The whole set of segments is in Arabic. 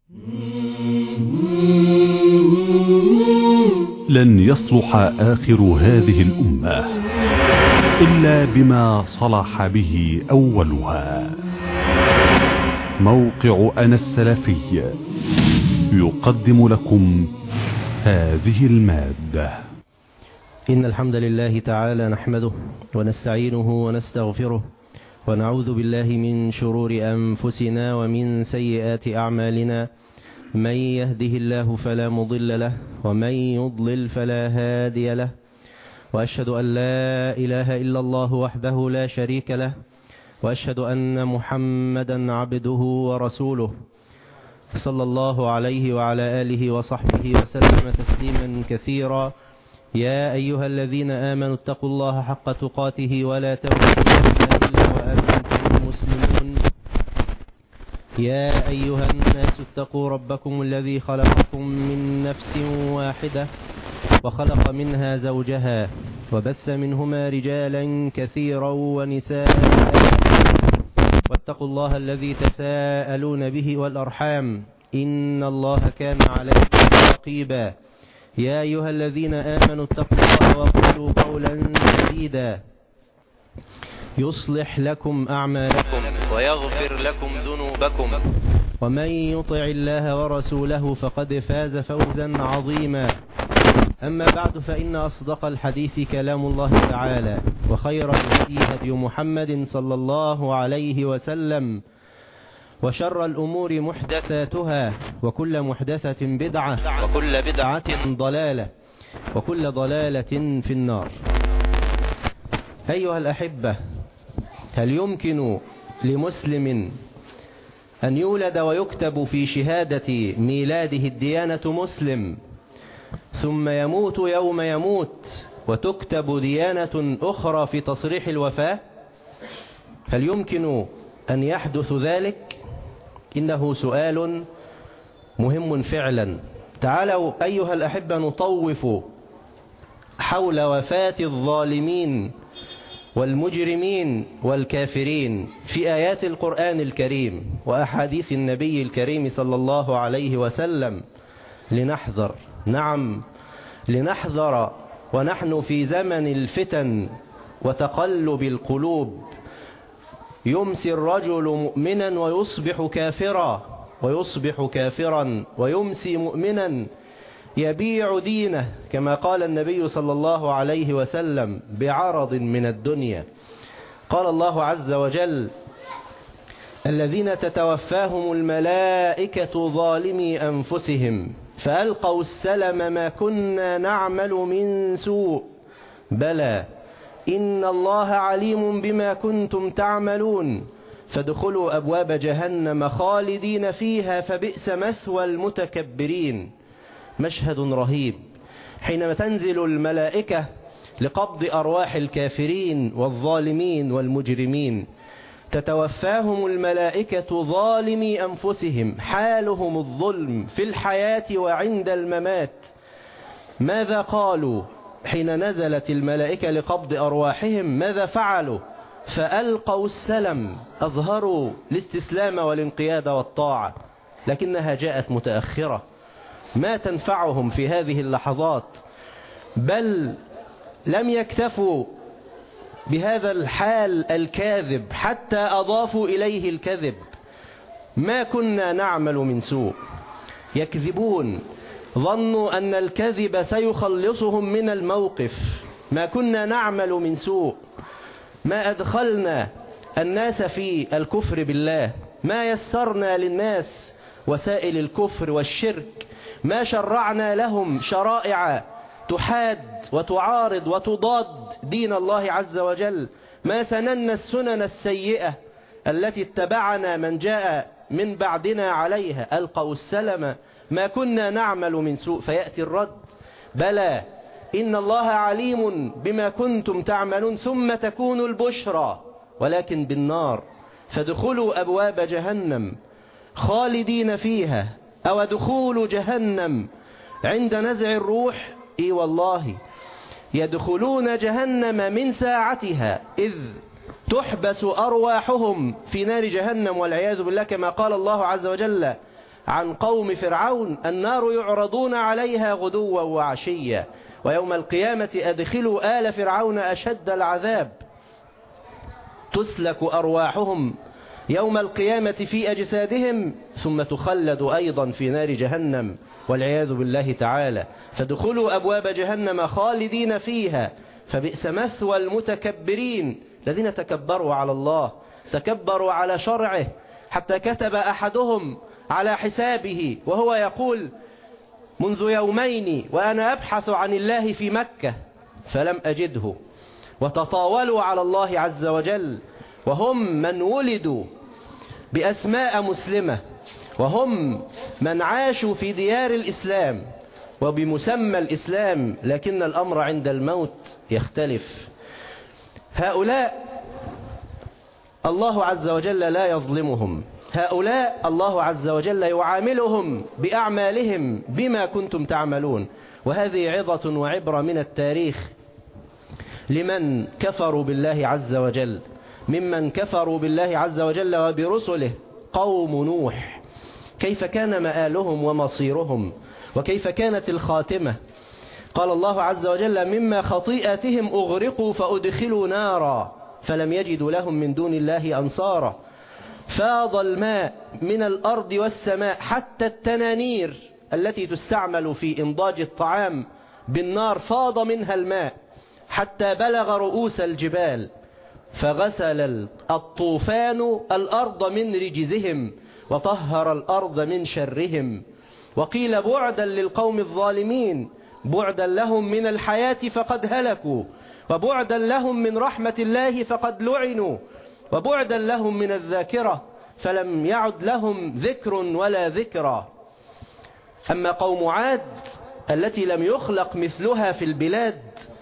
لن يصلح آخر هذه الأمة إلا بما صلح به أولها. موقع أنا السلفي يقدم لكم هذه المادة. إن الحمد لله تعالى نحمده ونستعينه ونستغفره ونعوذ بالله من شرور أنفسنا ومن سيئات أعمالنا. من يهده الله فلا مضل له ومن يضلل فلا هادي له، وأشهد أن لا إله إلا الله وحده لا شريك له، وأشهد أن محمدا عبده ورسوله صلى الله عليه وعلى آله وصحبه وسلم تسليما كثيرا. يا أيها الذين آمنوا اتقوا الله حق تقاته ولا تموتن إلا وأنتم مسلمون. يا أيها الناس اتقوا ربكم الذي خلقكم من نفس واحدة وخلق منها زوجها وبث منهما رجالا كثيرا ونساء، واتقوا الله الذي تساءلون به والأرحام إن الله كان عليكم رقيبا. يا أيها الذين آمنوا اتقوا الله وقولوا قولا سديدا يصلح لكم أعمالكم ويغفر لكم ذنوبكم، ومن يطع الله ورسوله فقد فاز فوزا عظيما. أما بعد، فإن أصدق الحديث كلام الله تعالى، وخير الهدي هدي محمد صلى الله عليه وسلم، وشر الأمور محدثاتها، وكل محدثة بدعة، وكل بدعة ضلالة، وكل ضلالة في النار. أيها الأحبة، هل يمكن لمسلم أن يولد ويكتب في شهادة ميلاده الديانة مسلم، ثم يموت يوم يموت وتكتب ديانة أخرى في تصريح الوفاة؟ هل يمكن أن يحدث ذلك؟ إنه سؤال مهم فعلا. تعالوا أيها الأحبة نطوف حول وفاة الظالمين والمجرمين والكافرين في آيات القرآن الكريم وأحاديث النبي الكريم صلى الله عليه وسلم، لنحذر، نعم لنحذر، ونحن في زمن الفتن وتقلب القلوب. يمسي الرجل مؤمنا ويصبح كافرا، ويصبح كافرا ويمسي مؤمنا، يبيع دينه كما قال النبي صلى الله عليه وسلم بعرض من الدنيا. قال الله عز وجل: الذين تتوفاهم الملائكة ظالمي أنفسهم فألقوا السلم ما كنا نعمل من سوء بلى إن الله عليم بما كنتم تعملون فادخلوا أبواب جهنم خالدين فيها فبئس مثوى المتكبرين. مشهد رهيب حينما تنزل الملائكة لقبض أرواح الكافرين والظالمين والمجرمين. تتوفاهم الملائكة ظالمي أنفسهم، حالهم الظلم في الحياة وعند الممات. ماذا قالوا حين نزلت الملائكة لقبض أرواحهم؟ ماذا فعلوا؟ فألقوا السلم، أظهروا الاستسلام والانقياد والطاعة، لكنها جاءت متأخرة، ما تنفعهم في هذه اللحظات. بل لم يكتفوا بهذا الحال الكاذب حتى أضافوا إليه الكذب: ما كنا نعمل من سوء. يكذبون، ظنوا أن الكذب سيخلصهم من الموقف. ما كنا نعمل من سوء، ما أدخلنا الناس في الكفر بالله، ما يسرنا للناس وسائل الكفر والشرك، ما شرعنا لهم شرائع تحاد وتعارض وتضاد دين الله عز وجل، ما سننا السنن السيئة التي اتبعنا من جاء من بعدنا عليها. ألقوا السلم ما كنا نعمل من سوء. فيأتي الرد: بلى إن الله عليم بما كنتم تعملون، ثم تكون البشرى ولكن بالنار. فادخلوا أبواب جهنم خالدين فيها. أو دخول جهنم عند نزع الروح؟ إي والله، يدخلون جهنم من ساعتها إذ تحبس أرواحهم في نار جهنم والعياذ بالله، كما قال الله عز وجل عن قوم فرعون: النار يعرضون عليها غدوا وعشيا ويوم القيامة أدخلوا آل فرعون أشد العذاب. تسلك أرواحهم يوم القيامة في أجسادهم ثم تخلد أيضا في نار جهنم والعياذ بالله تعالى، فادخلوا أبواب جهنم خالدين فيها فبئس مثوى المتكبرين الذين تكبروا على الله، تكبروا على شرعه، حتى كتب أحدهم على حسابه وهو يقول: منذ يومين وأنا أبحث عن الله في مكة فلم أجده. وتطاولوا على الله عز وجل وهم من ولدوا بأسماء مسلمة، وهم من عاشوا في ديار الإسلام وبمسمى الإسلام، لكن الأمر عند الموت يختلف. هؤلاء الله عز وجل لا يظلمهم، هؤلاء الله عز وجل يعاملهم بأعمالهم بما كنتم تعملون. وهذه عظة وعبرة من التاريخ لمن كفروا بالله عز وجل، ممن كفروا بالله عز وجل وبرسله. قوم نوح كيف كان مآلهم ومصيرهم وكيف كانت الخاتمة؟ قال الله عز وجل: مما خطيئتهم أغرقوا فأدخلوا نارا فلم يجدوا لهم من دون الله أنصارا. فاض الماء من الأرض والسماء حتى التنانير التي تستعمل في إنضاج الطعام بالنار فاض منها الماء حتى بلغ رؤوس الجبال، فغسل الطوفان الأرض من رجزهم وطهر الأرض من شرهم. وقيل: بعدا للقوم الظالمين، بعدا لهم من الحياة فقد هلكوا، وبعدا لهم من رحمة الله فقد لعنوا، وبعدا لهم من الذاكرة فلم يعد لهم ذكر ولا ذكرى. أما قوم عاد التي لم يخلق مثلها في البلاد،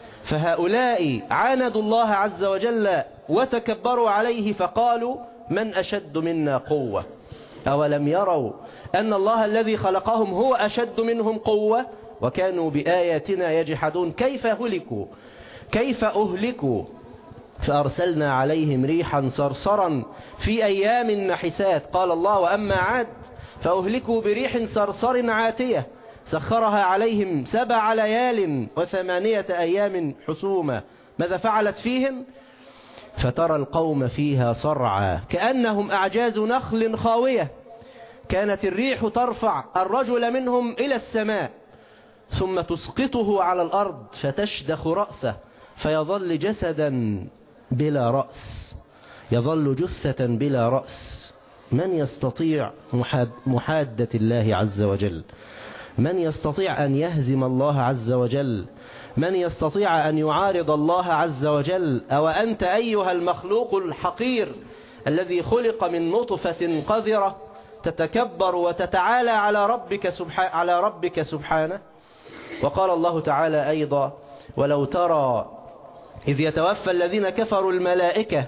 فهؤلاء عاندوا الله عز وجل وتكبروا عليه فقالوا: من أشد منا قوة؟ أولم يروا أن الله الذي خلقهم هو أشد منهم قوة وكانوا بآياتنا يجحدون. كيف هلكوا؟ كيف أهلكوا؟ فأرسلنا عليهم ريحا صرصرا في أيام نحسات. قال الله: وأما عاد فأهلكوا بريح صرصر عاتية سخرها عليهم 7 ليال و8 أيام حسوما. ماذا فعلت فيهم؟ فترى القوم فيها صرعى كأنهم أعجاز نخل خاوية. كانت الريح ترفع الرجل منهم إلى السماء ثم تسقطه على الأرض فتشدخ رأسه فيظل جسدا بلا رأس، يظل جثة بلا رأس. من يستطيع محادة الله عز وجل؟ من يستطيع أن يهزم الله عز وجل؟ من يستطيع أن يعارض الله عز وجل؟ أو أنت أيها المخلوق الحقير الذي خلق من نطفة قذرة تتكبر وتتعالى على ربك سبحانه؟ وقال الله تعالى أيضا: ولو ترى إذ يتوفى الذين كفروا الملائكة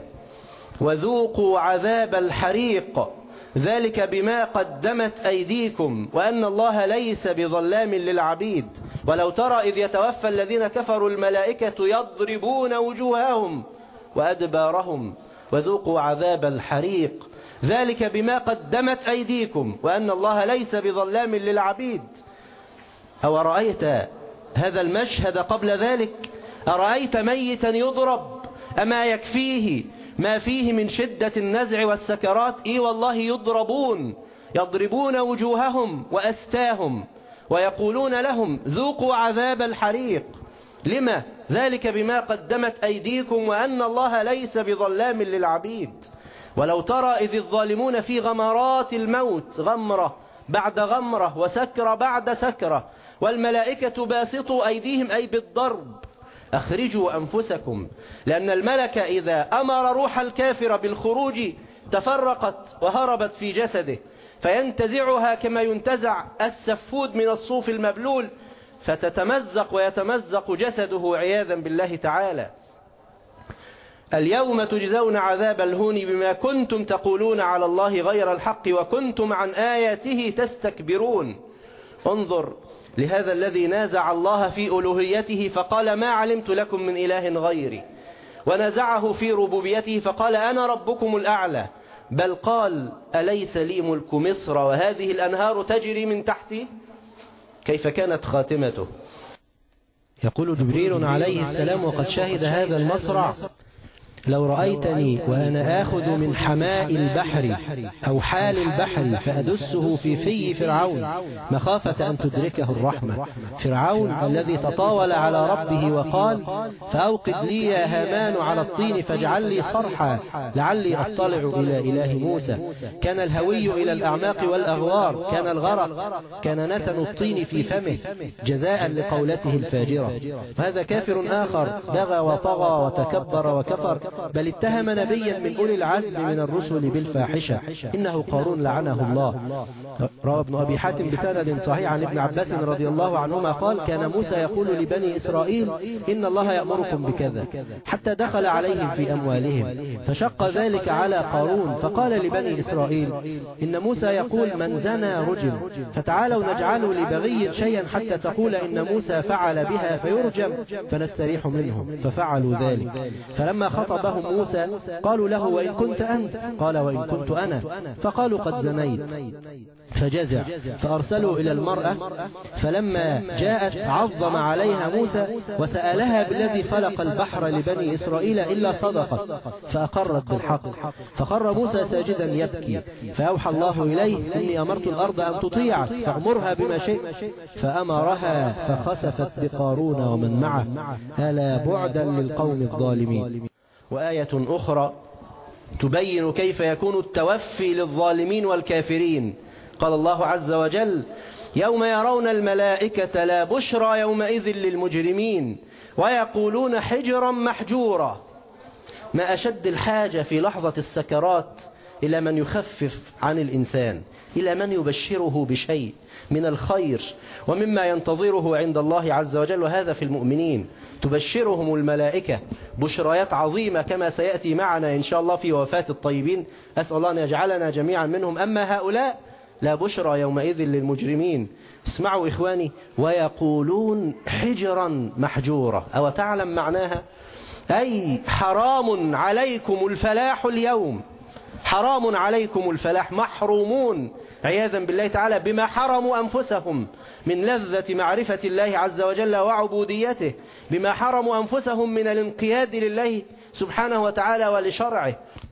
وذوقوا عذاب الحريق ذلك بما قدمت أيديكم وأن الله ليس بظلام للعبيد. ولو ترى إذ يتوفى الذين كفروا الملائكة يضربون وجوههم وأدبارهم وذوقوا عذاب الحريق ذلك بما قدمت أيديكم وأن الله ليس بظلام للعبيد. أو رأيت هذا المشهد قبل ذلك؟ أرأيت ميتا يضرب؟ أما يكفيه ما فيه من شدة النزع والسكرات؟ والله يضربون وجوههم وأستاهم ويقولون لهم ذوقوا عذاب الحريق. لما؟ ذلك بما قدمت أيديكم وأن الله ليس بظلام للعبيد. ولو ترى إذ الظالمون في غمرات الموت، غمرة بعد غمرة وسكرة بعد سكرة، والملائكة باسطوا أيديهم أي بالضرب، أخرجوا أنفسكم، لأن الملك إذا أمر روح الكافر بالخروج تفرقت وهربت في جسده فينتزعها كما ينتزع السفود من الصوف المبلول فتتمزق ويتمزق جسده عياذا بالله تعالى. اليوم تجزون عذاب الهون بما كنتم تقولون على الله غير الحق وكنتم عن آياته تستكبرون. انظر لهذا الذي نازع الله في ألوهيته فقال ما علمت لكم من إله غيري، ونازعه في ربوبيته فقال أنا ربكم الأعلى، بل قال أليس لي ملك مصر وهذه الأنهار تجري من تحتي؟ كيف كانت خاتمته؟ يقول جبريل عليه السلام وقد شهد هذا المصرع: لو رأيتني وأنا آخذ من حماء البحر أو حال البحر فأدسه في فرعون مخافة أن تدركه الرحمة. فرعون الذي تطاول على ربه وقال: فأوقد لي يا هامان على الطين فاجعل لي صرحا لعلي أطلع إلى إله موسى. كان الهوي إلى الأعماق والأغوار، كان الغرق، كان نتن الطين في فمه جزاء لقولته الفاجرة. وهذا كافر آخر بغى وطغى وتكبر وكفر، بل اتهم نبيا من أولي العزم من الرسل بالفاحشة، إنه قارون لعنه الله. روى ابن أبي حاتم بسند صحيح عن ابن عباس رضي الله عنهما قال: كان موسى يقول لبني إسرائيل: إن الله يأمركم بكذا، حتى دخل عليهم في أموالهم، فشق ذلك على قارون، فقال لبني إسرائيل: إن موسى يقول من زنى رجم، فتعالوا نجعل لبغي شيئا حتى تقول إن موسى فعل بها فيرجم فنستريح منهم، ففعلوا ذلك. فلما خطبهم موسى قالوا له: وإن كنت أنت؟ قال: وإن كنت أنا. فقالوا: قد زنيت. فجزع، فأرسلوا إلى المرأة، فلما جاءت عظم عليها موسى وسألها بالذي خلق البحر لبني إسرائيل إلا صدقت، فأقرت بالحق. فخر موسى ساجدا يبكي، فأوحى الله إليه: إني أمرت الأرض أن تطيعك فأمرها بما شئت. فأمرها فخسفت بقارون ومن معه، ألا بعدا للقوم الظالمين. وآية أخرى تبين كيف يكون التوفي للظالمين والكافرين. قال الله عز وجل: يوم يرون الملائكة لا بشرى يومئذ للمجرمين ويقولون حجرا محجورا. ما أشد الحاجة في لحظة السكرات إلى من يخفف عن الإنسان، إلى من يبشره بشيء من الخير ومما ينتظره عند الله عز وجل، وهذا في المؤمنين. تبشرهم الملائكة بشريات عظيمة كما سيأتي معنا إن شاء الله في وفاة الطيبين، أسأل الله أن يجعلنا جميعا منهم. أما هؤلاء لا بشرى يومئذ للمجرمين. اسمعوا إخواني: ويقولون حجرا محجورا. أو تعلم معناها؟ أي حرام عليكم الفلاح اليوم، حرام عليكم الفلاح، محرومون عياذا بالله تعالى بما حرموا أنفسهم من لذة معرفة الله عز وجل وعبوديته، بما حرموا أنفسهم من الانقياد لله سبحانه وتعالى ولشرعه.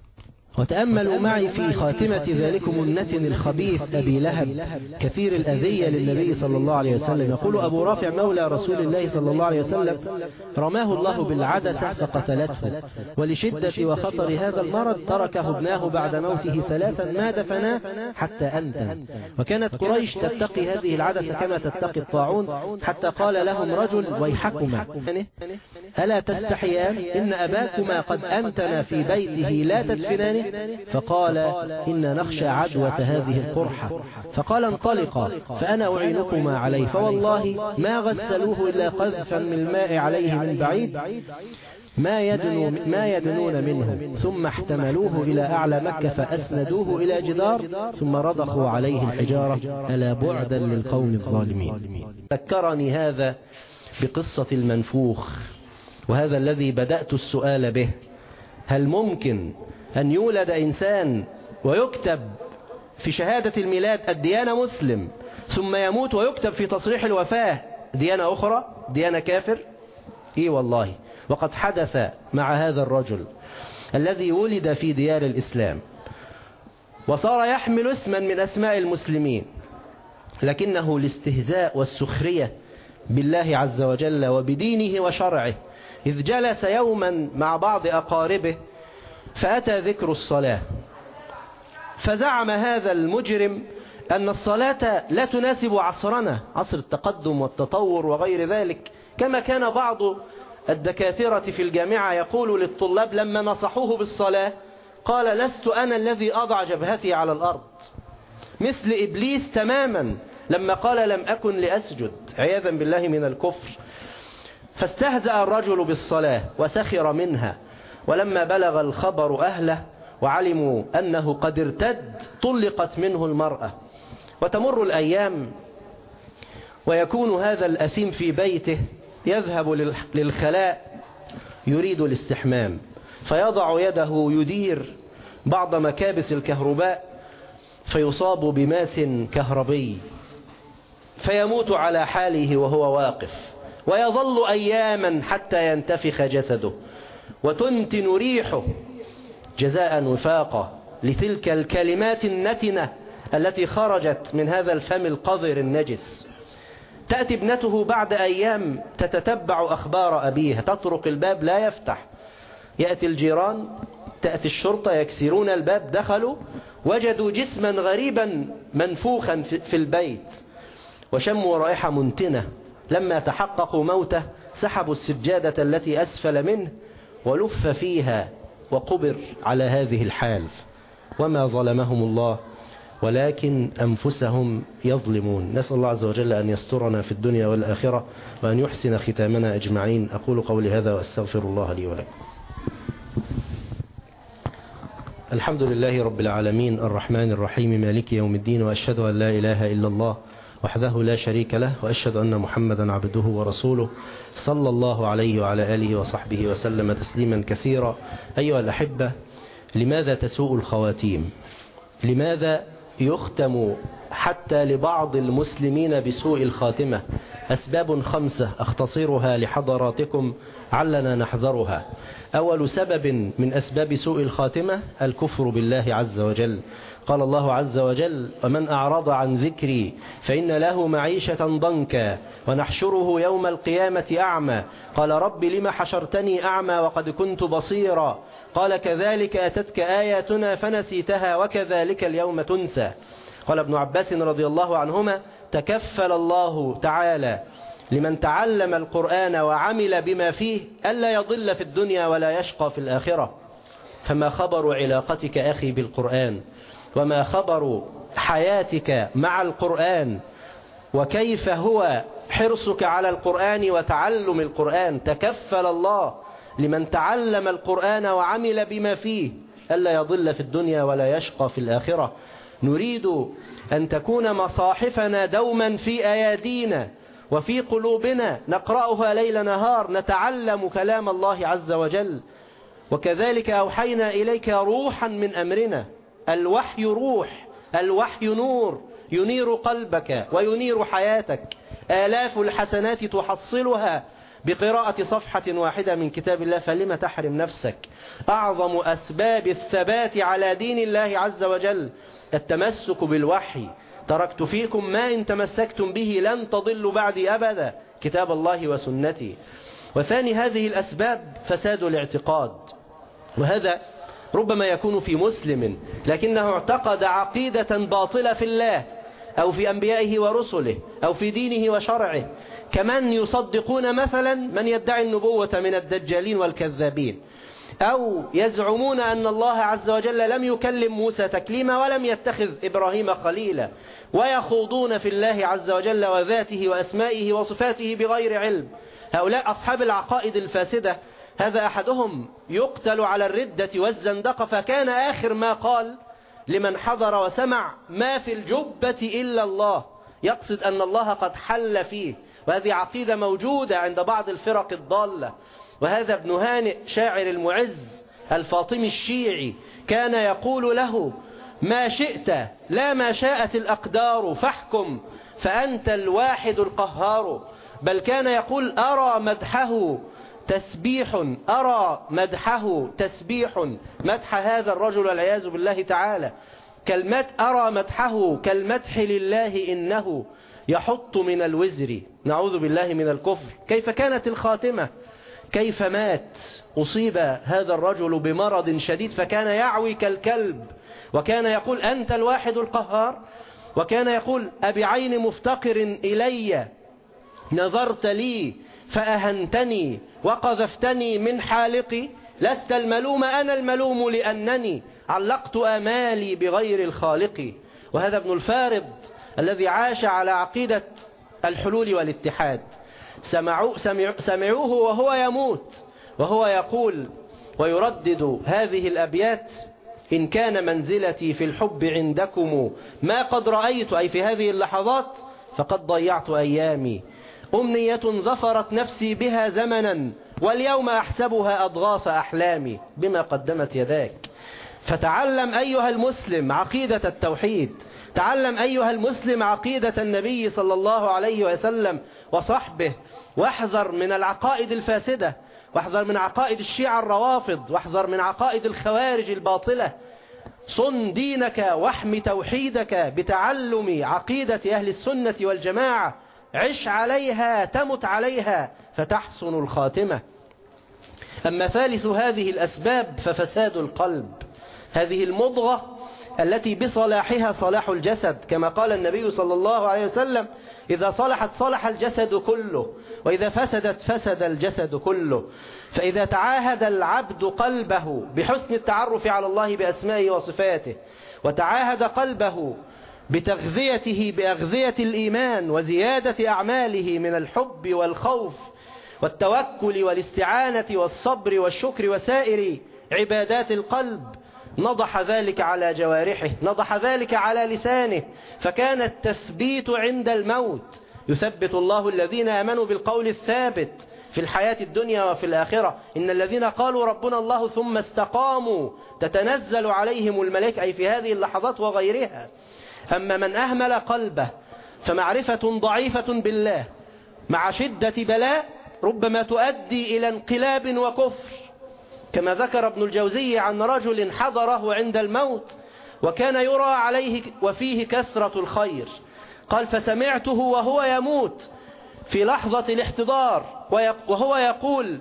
وتأملوا معي في خاتمة ذلكم النتن الخبيث أبي لهب كثير الأذية للنبي صلى الله عليه وسلم. يقول أبو رافع مولى رسول الله صلى الله عليه وسلم: رماه الله بالعدسة فقتلته، ولشدة وخطر هذا المرض تركه ابناه بعد موته 3 ما دفناه حتى أنتن. وكانت قريش تتقي هذه العدسة كما تتقي الطاعون، حتى قال لهم رجل: ويحكما ألا تستحيان؟ إن أباكما قد أنتن في بيته لا تدفنانه. فقال: إن نخشى عدوة هذه القرحة. فقال: انطلقا فأنا أعينكما عليه. فوالله ما غسلوه إلا قذفا من الماء عليه من بعيد ما يدنون منه، ثم احتملوه إلى أعلى مكة فأسندوه إلى جدار ثم رضخوا عليه الحجارة، ألا بعدا للقوم الظالمين. ذكرني هذا بقصة المنفوخ، وهذا الذي بدأت السؤال به: هل ممكن أن يولد إنسان ويكتب في شهادة الميلاد الديانة مسلم، ثم يموت ويكتب في تصريح الوفاة ديانة أخرى، ديانة كافر؟ إيه والله. وقد حدث مع هذا الرجل الذي ولد في ديار الإسلام وصار يحمل اسما من أسماء المسلمين، لكنه الاستهزاء والسخرية بالله عز وجل وبدينه وشرعه، إذ جلس يوما مع بعض أقاربه فأتى ذكر الصلاة، فزعم هذا المجرم أن الصلاة لا تناسب عصرنا، عصر التقدم والتطور وغير ذلك، كما كان بعض الدكاترة في الجامعة يقول للطلاب لما نصحوه بالصلاة، قال: لست أنا الذي أضع جبهتي على الأرض، مثل إبليس تماما لما قال: لم أكن لأسجد، عياذا بالله من الكفر. فاستهزأ الرجل بالصلاة وسخر منها، ولما بلغ الخبر أهله وعلموا أنه قد ارتد طلقت منه المرأة. وتمر الأيام ويكون هذا الأثيم في بيته يذهب للخلاء يريد الاستحمام، فيضع يده يدير بعض مكابس الكهرباء فيصاب بماس كهربي فيموت على حاله وهو واقف، ويظل أياما حتى ينتفخ جسده وتنتن ريحه جزاء وفاقا لتلك الكلمات النتنة التي خرجت من هذا الفم القذر النجس. تأتي ابنته بعد أيام تتتبع أخبار أبيها، تطرق الباب لا يفتح، يأتي الجيران، تأتي الشرطة يكسرون الباب، دخلوا وجدوا جسما غريبا منفوخا في البيت وشموا رائحة منتنة. لما تحققوا موته سحبوا السجادة التي أسفل منه ولف فيها وقبر على هذه الحال. وما ظلمهم الله ولكن أنفسهم يظلمون. نسأل الله عز وجل أن يسترنا في الدنيا والآخرة وأن يحسن ختامنا أجمعين. أقول قولي هذا وأستغفر الله لي ولكم. الحمد لله رب العالمين الرحمن الرحيم مالك يوم الدين، وأشهد أن لا إله إلا الله وحده لا شريك له، وأشهد أن محمدا عبده ورسوله صلى الله عليه وعلى آله وصحبه وسلم تسليما كثيرا. أيها الأحبة، لماذا تسوء الخواتيم؟ لماذا يختم حتى لبعض المسلمين بسوء الخاتمة؟ أسباب 5 أختصرها لحضراتكم علنا نحذرها. أول سبب من أسباب سوء الخاتمة الكفر بالله عز وجل. قال الله عز وجل: ومن أعرض عن ذكري فإن له معيشة ضنكا ونحشره يوم القيامة أعمى قال رب لم حشرتني أعمى وقد كنت بصيرا قال كذلك أتتك آياتنا فنسيتها وكذلك اليوم تنسى. قال ابن عباس رضي الله عنهما: تكفل الله تعالى لمن تعلم القرآن وعمل بما فيه ألا يضل في الدنيا ولا يشقى في الآخرة. فما خبر علاقتك أخي بالقرآن؟ وما خبر حياتك مع القرآن؟ وكيف هو حرصك على القرآن وتعلم القرآن؟ تكفل الله لمن تعلم القرآن وعمل بما فيه ألا يضل في الدنيا ولا يشقى في الآخرة. نريد أن تكون مصاحفنا دوما في أيادينا وفي قلوبنا، نقرأها ليل نهار، نتعلم كلام الله عز وجل. وكذلك أوحينا إليك روحا من أمرنا. الوحي روح، الوحي نور ينير قلبك وينير حياتك. آلاف الحسنات تحصلها بقراءة صفحة واحدة من كتاب الله، فلم تحرم نفسك؟ أعظم أسباب الثبات على دين الله عز وجل التمسك بالوحي. تركت فيكم ما إن تمسكتم به لن تضلوا بعدي أبدا، كتاب الله وسنتي. وثاني هذه الأسباب فساد الاعتقاد، وهذا ربما يكون في مسلم لكنه اعتقد عقيدة باطلة في الله أو في أنبيائه ورسله أو في دينه وشرعه، كمن يصدقون مثلا من يدعي النبوة من الدجالين والكذابين، أو يزعمون أن الله عز وجل لم يكلم موسى تكليما ولم يتخذ إبراهيم خليلا، ويخوضون في الله عز وجل وذاته وأسمائه وصفاته بغير علم. هؤلاء أصحاب العقائد الفاسدة، هذا أحدهم يقتل على الردة والزندقة، فكان آخر ما قال لمن حضر وسمع: ما في الجبة إلا الله، يقصد أن الله قد حل فيه. وهذه عقيدة موجودة عند بعض الفرق الضالة. وهذا ابن هانئ شاعر المعز الفاطمي الشيعي كان يقول له: ما شئت لا ما شاءت الأقدار فاحكم فأنت الواحد القهار. بل كان يقول: أرى مدحه تسبيح، أرى مدحه تسبيح، مدح هذا الرجل والعياذ بالله تعالى أرى مدحه كالمدح لله إنه يحط من الوزر، نعوذ بالله من الكفر. كيف كانت الخاتمة؟ كيف مات؟ أصيب هذا الرجل بمرض شديد فكان يعوي كالكلب، وكان يقول: أنت الواحد القهار. وكان يقول: أبعين مفتقر إلي نظرت لي فأهنتني وقذفتني من حالقي، لست الملوم أنا الملوم لأنني علقت آمالي بغير الخالق. وهذا ابن الفارض الذي عاش على عقيدة الحلول والاتحاد، سمعوه وهو يموت وهو يقول ويردد هذه الأبيات: إن كان منزلتي في الحب عندكم ما قد رأيت، أي في هذه اللحظات فقد ضيعت أيامي، أمنية ظفرت نفسي بها زمنا واليوم أحسبها أضغاث أحلامي بما قدمت يداك. فتعلم أيها المسلم عقيدة التوحيد، تعلم أيها المسلم عقيدة النبي صلى الله عليه وسلم وصحبه، واحذر من العقائد الفاسدة، واحذر من عقائد الشيعة الروافض، واحذر من عقائد الخوارج الباطلة. صن دينك واحم توحيدك بتعلم عقيدة أهل السنة والجماعة، عش عليها تمت عليها فتحسن الخاتمة. أما ثالث هذه الأسباب ففساد القلب، هذه المضغة التي بصلاحها صلاح الجسد، كما قال النبي صلى الله عليه وسلم: إذا صلحت صلح الجسد كله، وإذا فسدت فسد الجسد كله. فإذا تعاهد العبد قلبه بحسن التعرف على الله بأسمائه وصفاته، وتعاهد قلبه بتغذيته بأغذية الإيمان وزيادة أعماله من الحب والخوف والتوكل والاستعانة والصبر والشكر وسائر عبادات القلب، نضح ذلك على جوارحه، نضح ذلك على لسانه، فكان التثبيت عند الموت. يثبت الله الذين آمنوا بالقول الثابت في الحياة الدنيا وفي الآخرة. إن الذين قالوا ربنا الله ثم استقاموا تتنزل عليهم الملائكة، أي في هذه اللحظات وغيرها. أما من أهمل قلبه فمعرفة ضعيفة بالله مع شدة بلاء ربما تؤدي إلى انقلاب وكفر، كما ذكر ابن الجوزي عن رجل حضره عند الموت وكان يرى عليه وفيه كثرة الخير، قال: فسمعته وهو يموت في لحظة الاحتضار وهو يقول: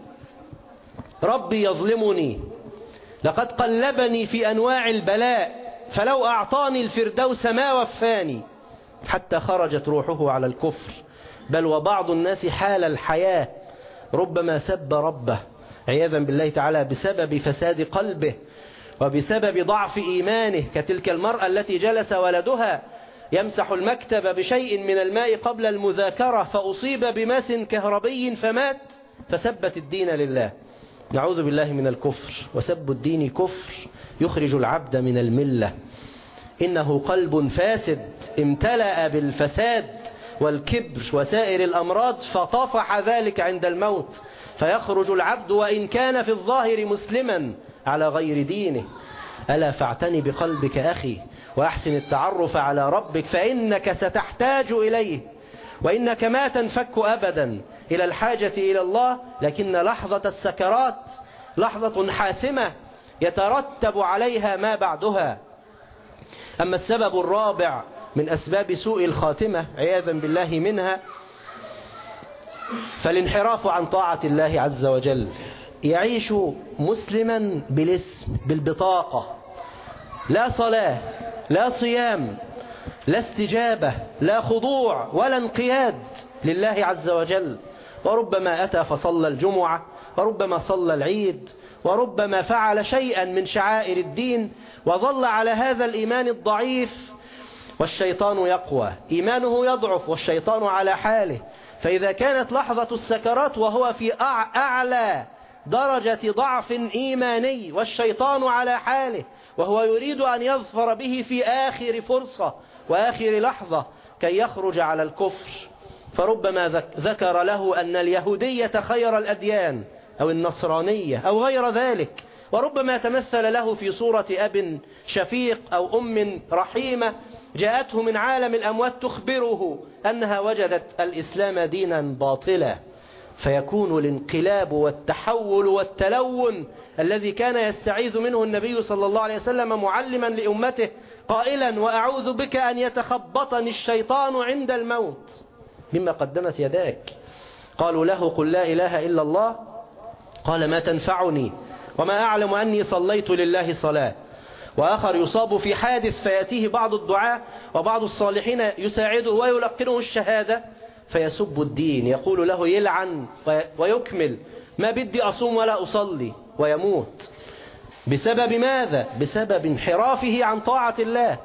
ربي يظلمني، لقد قلبني في أنواع البلاء، فلو أعطاني الفردوس ما وفاني، حتى خرجت روحه على الكفر. بل وبعض الناس حال الحياة ربما سب ربه عياذا بالله تعالى بسبب فساد قلبه وبسبب ضعف إيمانه، كتلك المرأة التي جلس ولدها يمسح المكتب بشيء من الماء قبل المذاكرة فأصيب بماس كهربي فمات، فسبت الدين لله. نعوذ بالله من الكفر، وسب الدين كفر يخرج العبد من الملة. إنه قلب فاسد امتلأ بالفساد والكبر وسائر الأمراض، فطفح ذلك عند الموت، فيخرج العبد وإن كان في الظاهر مسلما على غير دينه. ألا فاعتني بقلبك أخي، وأحسن التعرف على ربك، فإنك ستحتاج إليه، وإنك ما تنفك أبدا إلى الحاجة إلى الله. لكن لحظة السكرات لحظة حاسمة يترتب عليها ما بعدها. أما السبب الرابع من أسباب سوء الخاتمة عياذا بالله منها فالانحراف عن طاعة الله عز وجل. يعيش مسلما بالاسم بالبطاقة، لا صلاة لا صيام لا استجابة لا خضوع ولا انقياد لله عز وجل، وربما أتى فصلى الجمعة، وربما صلى العيد، وربما فعل شيئا من شعائر الدين، وظل على هذا الإيمان الضعيف، والشيطان يقوى، إيمانه يضعف والشيطان على حاله. فإذا كانت لحظة السكرات وهو في أعلى درجة ضعف إيماني والشيطان على حاله، وهو يريد أن يظفر به في آخر فرصة وآخر لحظة كي يخرج على الكفر، فربما ذكر له أن اليهودية خير الأديان أو النصرانية أو غير ذلك، وربما تمثل له في صورة أب شفيق أو أم رحيمة جاءته من عالم الأموات تخبره أنها وجدت الإسلام دينا باطلا، فيكون الانقلاب والتحول والتلون الذي كان يستعيذ منه النبي صلى الله عليه وسلم معلما لأمته قائلا: وأعوذ بك أن يتخبطني الشيطان عند الموت مما قدمت يداك. قالوا له: قل لا إله إلا الله. قال: ما تنفعني وما أعلم أني صليت لله صلاة. وآخر يصاب في حادث فيأتيه بعض الدعاء وبعض الصالحين يساعده ويلقنه الشهادة فيسب الدين، يقول له يلعن ويكمل: ما بدي أصوم ولا أصلي، ويموت. بسبب ماذا؟ بسبب انحرافه عن طاعة الله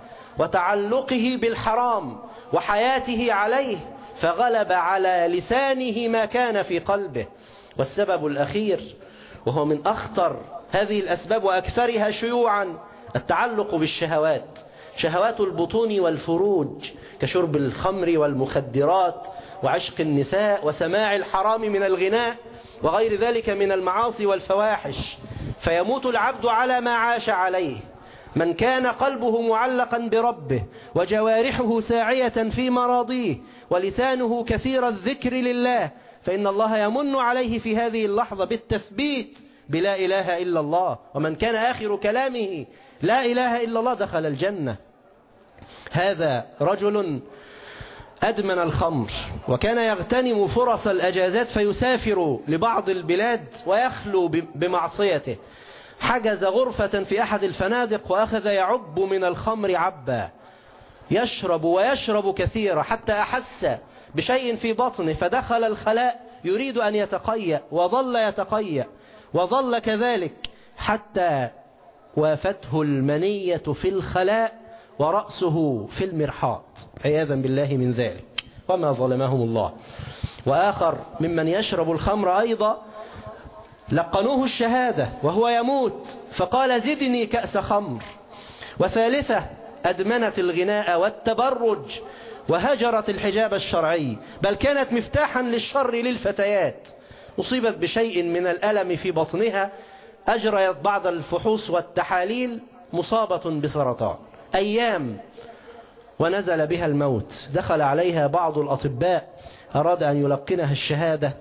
وتعلقه بالحرام وحياته عليه، فغلب على لسانه ما كان في قلبه. والسبب الأخير وهو من أخطر هذه الأسباب وأكثرها شيوعا التعلق بالشهوات، شهوات البطون والفروج، كشرب الخمر والمخدرات وعشق النساء وسماع الحرام من الغناء وغير ذلك من المعاصي والفواحش، فيموت العبد على ما عاش عليه، من كان قلبه معلقا بربه وجوارحه ساعية في مراضيه ولسانه كثير الذكر لله، فإن الله يمن عليه في هذه اللحظة بالتثبيت بلا إله إلا الله. ومن كان آخر كلامه لا إله إلا الله دخل الجنة. هذا رجل أدمن الخمر، وكان يغتنم فرص الأجازات فيسافر لبعض البلاد ويخلو بمعصيته. حجز غرفة في أحد الفنادق وأخذ يعب من الخمر عبا، يشرب ويشرب كثيرا حتى أحس بشيء في بطنه، فدخل الخلاء يريد أن يتقيأ، وظل يتقيأ وظل كذلك حتى وافته المنية في الخلاء ورأسه في المرحاض، عياذا بالله من ذلك، وما ظلمهم الله. وآخر ممن يشرب الخمر أيضا لقنوه الشهادة وهو يموت فقال زدني كأس خمر. وثالثة أدمنت الغناء والتبرج وهجرت الحجاب الشرعي، بل كانت مفتاحا للشر للفتيات. أصيبت بشيء من الألم في بطنها، أجريت بعض الفحوص والتحاليل، مصابة بسرطان، أيام ونزل بها الموت. دخل عليها بعض الأطباء أراد أن يلقنها الشهادة،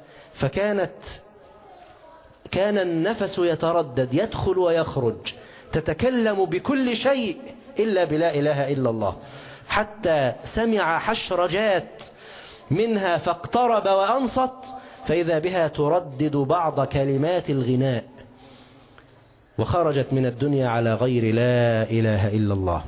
كان النفس يتردد، يدخل ويخرج، تتكلم بكل شيء إلا بلا إله إلا الله، حتى سمع حشرجات منها فاقترب وأنصت، فإذا بها تردد بعض كلمات الغناء، وخرجت من الدنيا على غير لا إله إلا الله.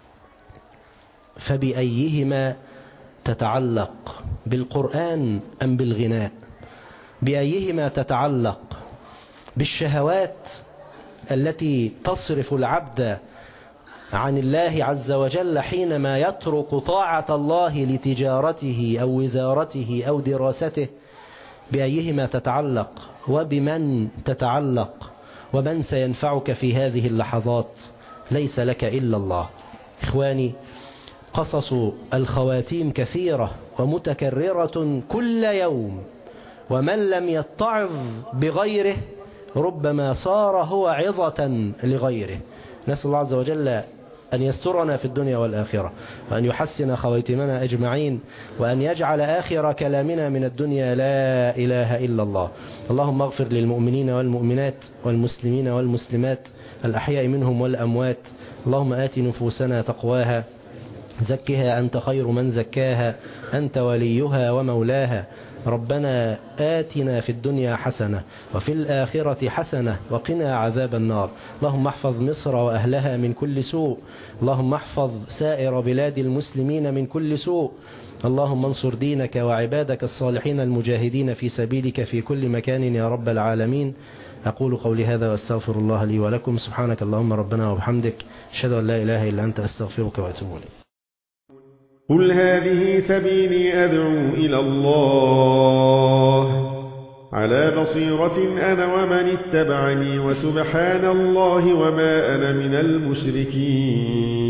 فبأيهما تتعلق، بالقرآن أم بالغناء؟ بأيهما تتعلق؟ بالشهوات التي تصرف العبد عن الله عز وجل حينما يترك طاعة الله لتجارته أو وزارته أو دراسته؟ بأيهما تتعلق؟ وبمن تتعلق؟ ومن سينفعك في هذه اللحظات؟ ليس لك إلا الله. إخواني، قصص الخواتيم كثيرة ومتكررة كل يوم، ومن لم يتعظ بغيره ربما صار هو عظة لغيره. نسأل الله عز وجل أن يسترنا في الدنيا والآخرة، وأن يحسن خواتمنا أجمعين، وأن يجعل آخر كلامنا من الدنيا لا إله إلا الله. اللهم اغفر للمؤمنين والمؤمنات والمسلمين والمسلمات الأحياء منهم والأموات. اللهم آت نفوسنا تقواها، زكها أنت خير من زكاها، أنت وليها ومولاها. ربنا آتنا في الدنيا حسنة وفي الآخرة حسنة وقنا عذاب النار. اللهم احفظ مصر وأهلها من كل سوء، اللهم احفظ سائر بلاد المسلمين من كل سوء. اللهم انصر دينك وعبادك الصالحين المجاهدين في سبيلك في كل مكان يا رب العالمين. أقول قولي هذا وأستغفر الله لي ولكم. سبحانك اللهم ربنا وبحمدك، أشهد أن لا إله إلا أنت، أستغفرك وأتوب إليك. قل هذه سبيلي أدعو إلى الله على بصيرة أنا ومن اتبعني، وسبحان الله وما أنا من المشركين.